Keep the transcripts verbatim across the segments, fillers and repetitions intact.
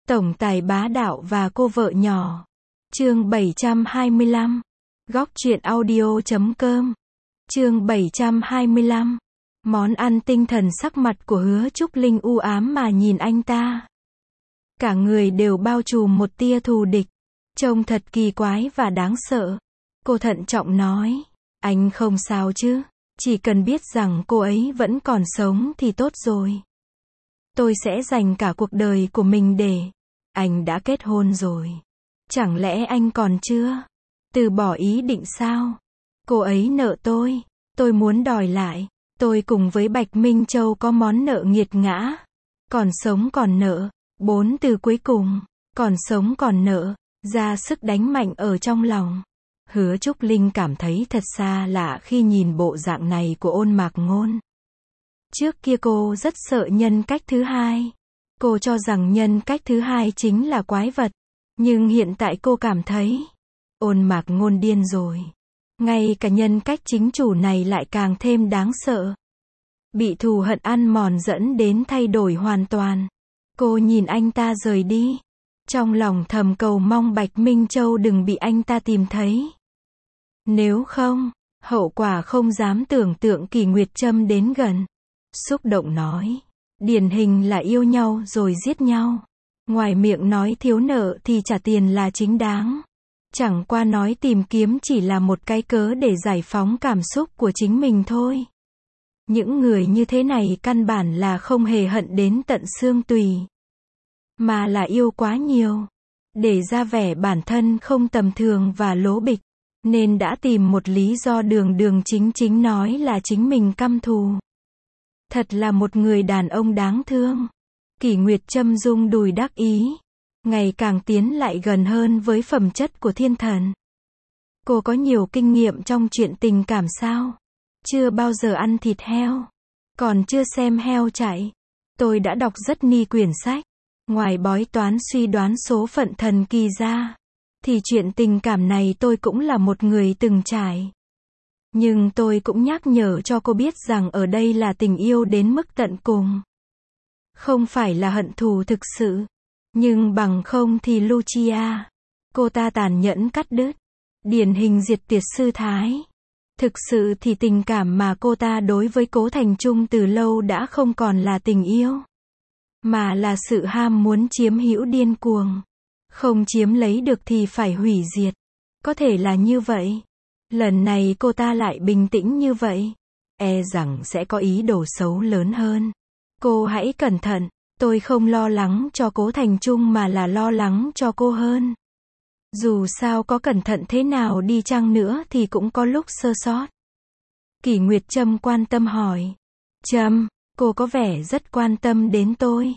Tổng tài bá đạo và cô vợ nhỏ. Chương bảy trăm hai mươi lăm. Góc truyện audio chấm com. Chương bảy trăm hai mươi lăm. Món ăn tinh thần. Sắc mặt của Hứa Trúc Linh u ám mà nhìn anh ta. Cả người đều bao trùm một tia thù địch. Trông thật kỳ quái và đáng sợ. Cô thận trọng nói. Anh không sao chứ? Chỉ cần biết rằng cô ấy vẫn còn sống thì tốt rồi. Tôi sẽ dành cả cuộc đời của mình để... Anh đã kết hôn rồi. Chẳng lẽ anh còn chưa từ bỏ ý định sao? Cô ấy nợ tôi. Tôi muốn đòi lại. Tôi cùng với Bạch Minh Châu có món nợ nghiệt ngã. Còn sống còn nợ. Bốn từ cuối cùng. Còn sống còn nợ. Ra sức đánh mạnh ở trong lòng. Hứa Trúc Linh cảm thấy thật xa lạ khi nhìn bộ dạng này của Ôn Mạc Ngôn. Trước kia cô rất sợ nhân cách thứ hai. Cô cho rằng nhân cách thứ hai chính là quái vật. Nhưng hiện tại cô cảm thấy Ôn Mạc Ngôn điên rồi. Ngay cả nhân cách chính chủ này lại càng thêm đáng sợ. Bị thù hận ăn mòn dẫn đến thay đổi hoàn toàn. Cô nhìn anh ta rời đi. Trong lòng thầm cầu mong Bạch Minh Châu đừng bị anh ta tìm thấy. Nếu không, hậu quả không dám tưởng tượng. Kỳ Nguyệt Trâm đến gần. Xúc động nói. Điển hình là yêu nhau rồi giết nhau. Ngoài miệng nói thiếu nợ thì trả tiền là chính đáng. Chẳng qua nói tìm kiếm chỉ là một cái cớ để giải phóng cảm xúc của chính mình thôi. Những người như thế này căn bản là không hề hận đến tận xương tùy. Mà là yêu quá nhiều. Để ra vẻ bản thân không tầm thường và lố bịch. Nên đã tìm một lý do đường đường chính chính nói là chính mình căm thù. Thật là một người đàn ông đáng thương. Kỷ Nguyệt Trâm rung đùi đắc ý. Ngày càng tiến lại gần hơn với phẩm chất của thiên thần. Cô có nhiều kinh nghiệm trong chuyện tình cảm sao? Chưa bao giờ ăn thịt heo. Còn chưa xem heo chạy. Tôi đã đọc rất ni quyển sách. Ngoài bói toán suy đoán số phận thần kỳ ra. Thì chuyện tình cảm này tôi cũng là một người từng trải. Nhưng tôi cũng nhắc nhở cho cô biết rằng ở đây là tình yêu đến mức tận cùng. Không phải là hận thù thực sự. Nhưng bằng không thì Lucia. Cô ta tàn nhẫn cắt đứt. Điển hình diệt tuyệt sư thái. Thực sự thì tình cảm mà cô ta đối với Cố Thành Trung từ lâu đã không còn là tình yêu. Mà là sự ham muốn chiếm hữu điên cuồng. Không chiếm lấy được thì phải hủy diệt. Có thể là như vậy. Lần này cô ta lại bình tĩnh như vậy. E rằng sẽ có ý đồ xấu lớn hơn. Cô hãy cẩn thận. Tôi không lo lắng cho Cố Thành Trung mà là lo lắng cho cô hơn. Dù sao có cẩn thận thế nào đi chăng nữa thì cũng có lúc sơ sót. Kỷ Nguyệt Trâm quan tâm hỏi. Trâm, cô có vẻ rất quan tâm đến tôi.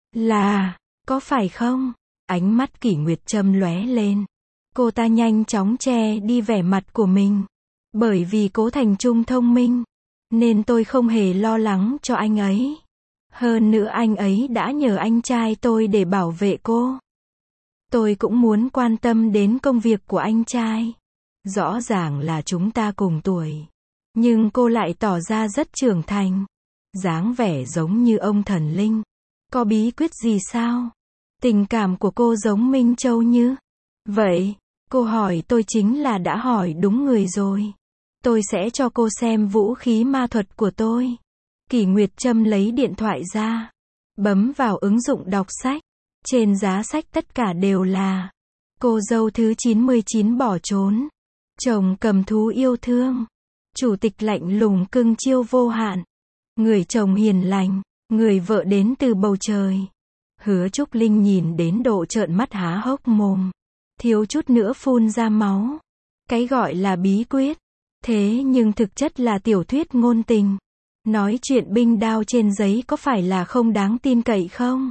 Là, có phải không? Ánh mắt Kỷ Nguyệt Trâm lóe lên. Cô ta nhanh chóng che đi vẻ mặt của mình. Bởi vì Cố Thành Trung thông minh. Nên tôi không hề lo lắng cho anh ấy. Hơn nữa anh ấy đã nhờ anh trai tôi để bảo vệ cô. Tôi cũng muốn quan tâm đến công việc của anh trai. Rõ ràng là chúng ta cùng tuổi. Nhưng cô lại tỏ ra rất trưởng thành. Dáng vẻ giống như ông thần linh. Có bí quyết gì sao? Tình cảm của cô giống Minh Châu như vậy. Cô hỏi tôi chính là đã hỏi đúng người rồi. Tôi sẽ cho cô xem vũ khí ma thuật của tôi. Kỷ Nguyệt Trâm lấy điện thoại ra. Bấm vào ứng dụng đọc sách. Trên giá sách tất cả đều là cô dâu thứ chín mươi chín bỏ trốn. Chồng cầm thú yêu thương. Chủ tịch lạnh lùng cưng chiêu vô hạn. Người chồng hiền lành. Người vợ đến từ bầu trời. Hứa Trúc Linh nhìn đến độ trợn mắt há hốc mồm. Thiếu chút nữa phun ra máu. Cái gọi là bí quyết. Thế nhưng thực chất là tiểu thuyết ngôn tình. Nói chuyện binh đao trên giấy có phải là không đáng tin cậy không?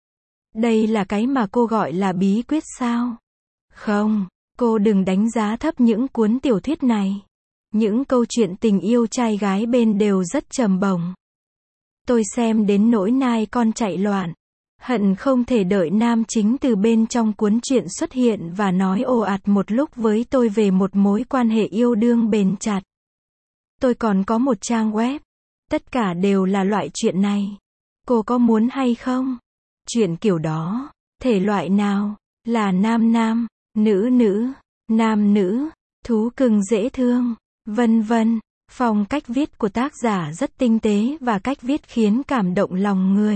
Đây là cái mà cô gọi là bí quyết sao? Không, cô đừng đánh giá thấp những cuốn tiểu thuyết này. Những câu chuyện tình yêu trai gái bên đều rất trầm bổng. Tôi xem đến nỗi nai con chạy loạn. Hận không thể đợi nam chính từ bên trong cuốn truyện xuất hiện và nói ồ ạt một lúc với tôi về một mối quan hệ yêu đương bền chặt. Tôi còn có một trang web. Tất cả đều là loại chuyện này. Cô có muốn hay không? Chuyện kiểu đó. Thể loại nào? Là nam nam, nữ nữ, nam nữ, thú cưng dễ thương, vân vân. Phong cách viết của tác giả rất tinh tế và cách viết khiến cảm động lòng người.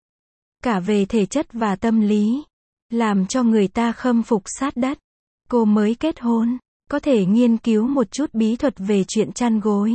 Cả về thể chất và tâm lý, làm cho người ta khâm phục sát đất. Cô mới kết hôn, có thể nghiên cứu một chút bí thuật về chuyện chăn gối.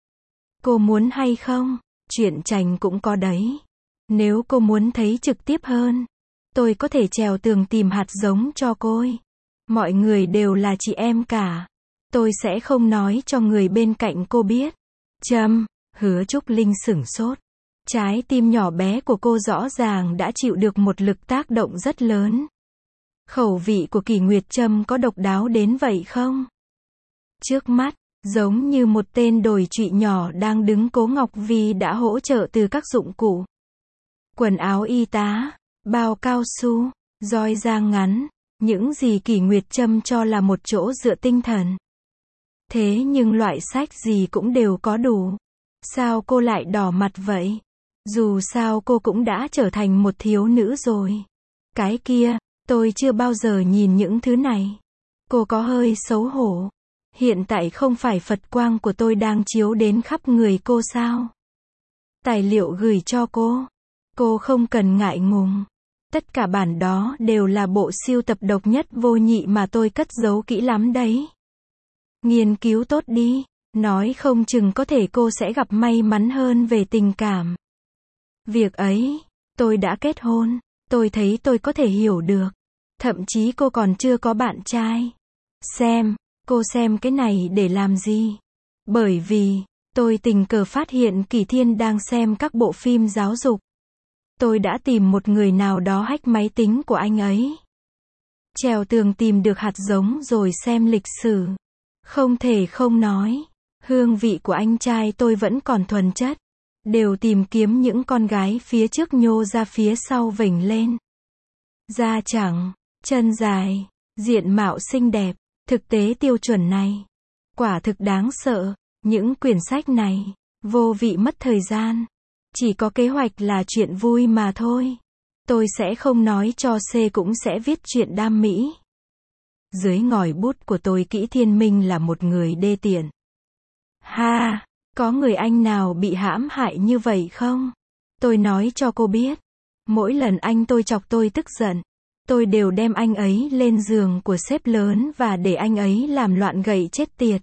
Cô muốn hay không? Chuyện chành cũng có đấy. Nếu cô muốn thấy trực tiếp hơn, tôi có thể trèo tường tìm hạt giống cho cô. Mọi người đều là chị em cả. Tôi sẽ không nói cho người bên cạnh cô biết. Châm, Hứa Trúc Linh sửng sốt. Trái tim nhỏ bé của cô rõ ràng đã chịu được một lực tác động rất lớn. Khẩu vị của Kỷ Nguyệt Trâm có độc đáo đến vậy không? Trước mắt, giống như một tên đồi trụy nhỏ đang đứng Cố Ngọc Vi đã hỗ trợ từ các dụng cụ. Quần áo y tá, bao cao su, roi da ngắn, những gì Kỷ Nguyệt Trâm cho là một chỗ dựa tinh thần. Thế nhưng loại sách gì cũng đều có đủ. Sao cô lại đỏ mặt vậy? Dù sao cô cũng đã trở thành một thiếu nữ rồi. Cái kia, tôi chưa bao giờ nhìn những thứ này. Cô có hơi xấu hổ. Hiện tại không phải Phật quang của tôi đang chiếu đến khắp người cô sao? Tài liệu gửi cho cô. Cô không cần ngại ngùng. Tất cả bản đó đều là bộ siêu tập độc nhất vô nhị mà tôi cất giấu kỹ lắm đấy. Nghiên cứu tốt đi, nói không chừng có thể cô sẽ gặp may mắn hơn về tình cảm. Việc ấy, tôi đã kết hôn, tôi thấy tôi có thể hiểu được. Thậm chí cô còn chưa có bạn trai. Xem, cô xem cái này để làm gì? Bởi vì, tôi tình cờ phát hiện Kỳ Thiên đang xem các bộ phim giáo dục. Tôi đã tìm một người nào đó hack máy tính của anh ấy. Trèo tường tìm được hạt giống rồi xem lịch sử. Không thể không nói, hương vị của anh trai tôi vẫn còn thuần chất. Đều tìm kiếm những con gái phía trước nhô ra phía sau vểnh lên. Da trắng, chân dài, diện mạo xinh đẹp, thực tế tiêu chuẩn này. Quả thực đáng sợ, những quyển sách này, vô vị mất thời gian. Chỉ có kế hoạch là chuyện vui mà thôi. Tôi sẽ không nói cho C cũng sẽ viết chuyện đam mỹ. Dưới ngòi bút của tôi Kỷ Thiên Minh là một người đê tiện. Ha, có người anh nào bị hãm hại như vậy không? Tôi nói cho cô biết. Mỗi lần anh tôi chọc tôi tức giận, tôi đều đem anh ấy lên giường của sếp lớn và để anh ấy làm loạn gậy chết tiệt.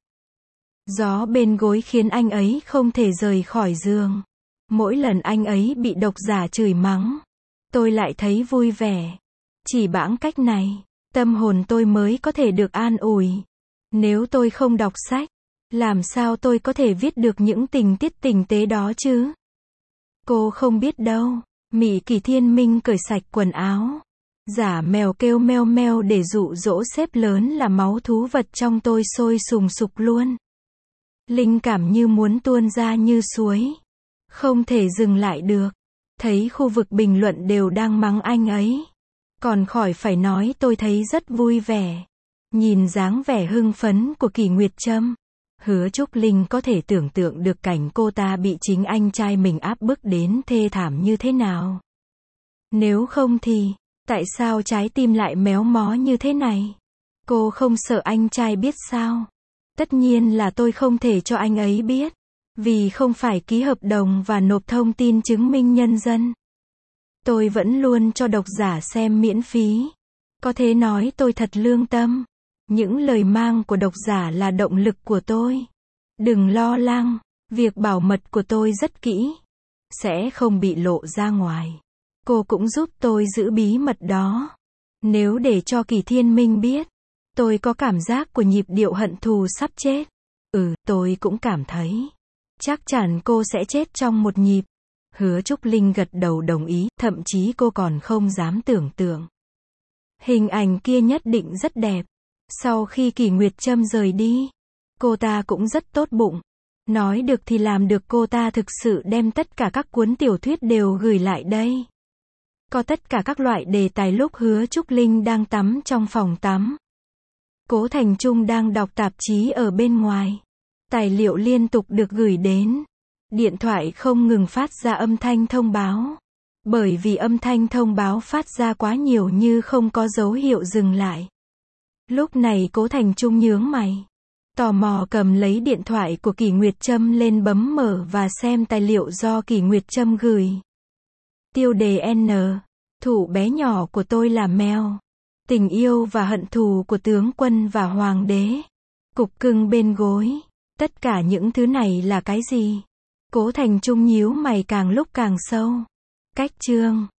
Gió bên gối khiến anh ấy không thể rời khỏi giường. Mỗi lần anh ấy bị độc giả chửi mắng, tôi lại thấy vui vẻ. Chỉ bẵng cách này, tâm hồn tôi mới có thể được an ủi. Nếu tôi không đọc sách, làm sao tôi có thể viết được những tình tiết tình tế đó chứ? Cô không biết đâu. Mị Kỷ Thiên Minh cởi sạch quần áo, giả mèo kêu meo meo để dụ dỗ sếp lớn là máu thú vật trong tôi sôi sùng sục luôn. Linh cảm như muốn tuôn ra như suối. Không thể dừng lại được. Thấy khu vực bình luận đều đang mắng anh ấy. Còn khỏi phải nói tôi thấy rất vui vẻ. Nhìn dáng vẻ hưng phấn của Kỷ Nguyệt Trâm, Hứa Trúc Linh có thể tưởng tượng được cảnh cô ta bị chính anh trai mình áp bức đến thê thảm như thế nào. Nếu không thì, tại sao trái tim lại méo mó như thế này? Cô không sợ anh trai biết sao? Tất nhiên là tôi không thể cho anh ấy biết. Vì không phải ký hợp đồng và nộp thông tin chứng minh nhân dân. Tôi vẫn luôn cho độc giả xem miễn phí. Có thể nói tôi thật lương tâm. Những lời mang của độc giả là động lực của tôi. Đừng lo lắng, việc bảo mật của tôi rất kỹ. Sẽ không bị lộ ra ngoài. Cô cũng giúp tôi giữ bí mật đó. Nếu để cho Kỷ Thiên Minh biết, tôi có cảm giác của nhịp điệu hận thù sắp chết. Ừ, tôi cũng cảm thấy. Chắc chắn cô sẽ chết trong một nhịp. Hứa Trúc Linh gật đầu đồng ý, thậm chí cô còn không dám tưởng tượng. Hình ảnh kia nhất định rất đẹp. Sau khi Kỷ Nguyệt Trâm rời đi, cô ta cũng rất tốt bụng. Nói được thì làm được, cô ta thực sự đem tất cả các cuốn tiểu thuyết đều gửi lại đây. Có tất cả các loại đề tài lúc Hứa Trúc Linh đang tắm trong phòng tắm. Cố Thành Trung đang đọc tạp chí ở bên ngoài. Tài liệu liên tục được gửi đến. Điện thoại không ngừng phát ra âm thanh thông báo. Bởi vì âm thanh thông báo phát ra quá nhiều như không có dấu hiệu dừng lại. Lúc này Cố Thành Trung nhướng mày. Tò mò cầm lấy điện thoại của Kỷ Nguyệt Trâm lên bấm mở và xem tài liệu do Kỷ Nguyệt Trâm gửi. Tiêu đề N. Thủ bé nhỏ của tôi là mèo. Tình yêu và hận thù của tướng quân và hoàng đế. Cục cưng bên gối. Tất cả những thứ này là cái gì? Cố Thành Trung nhíu mày càng lúc càng sâu. Cách chương.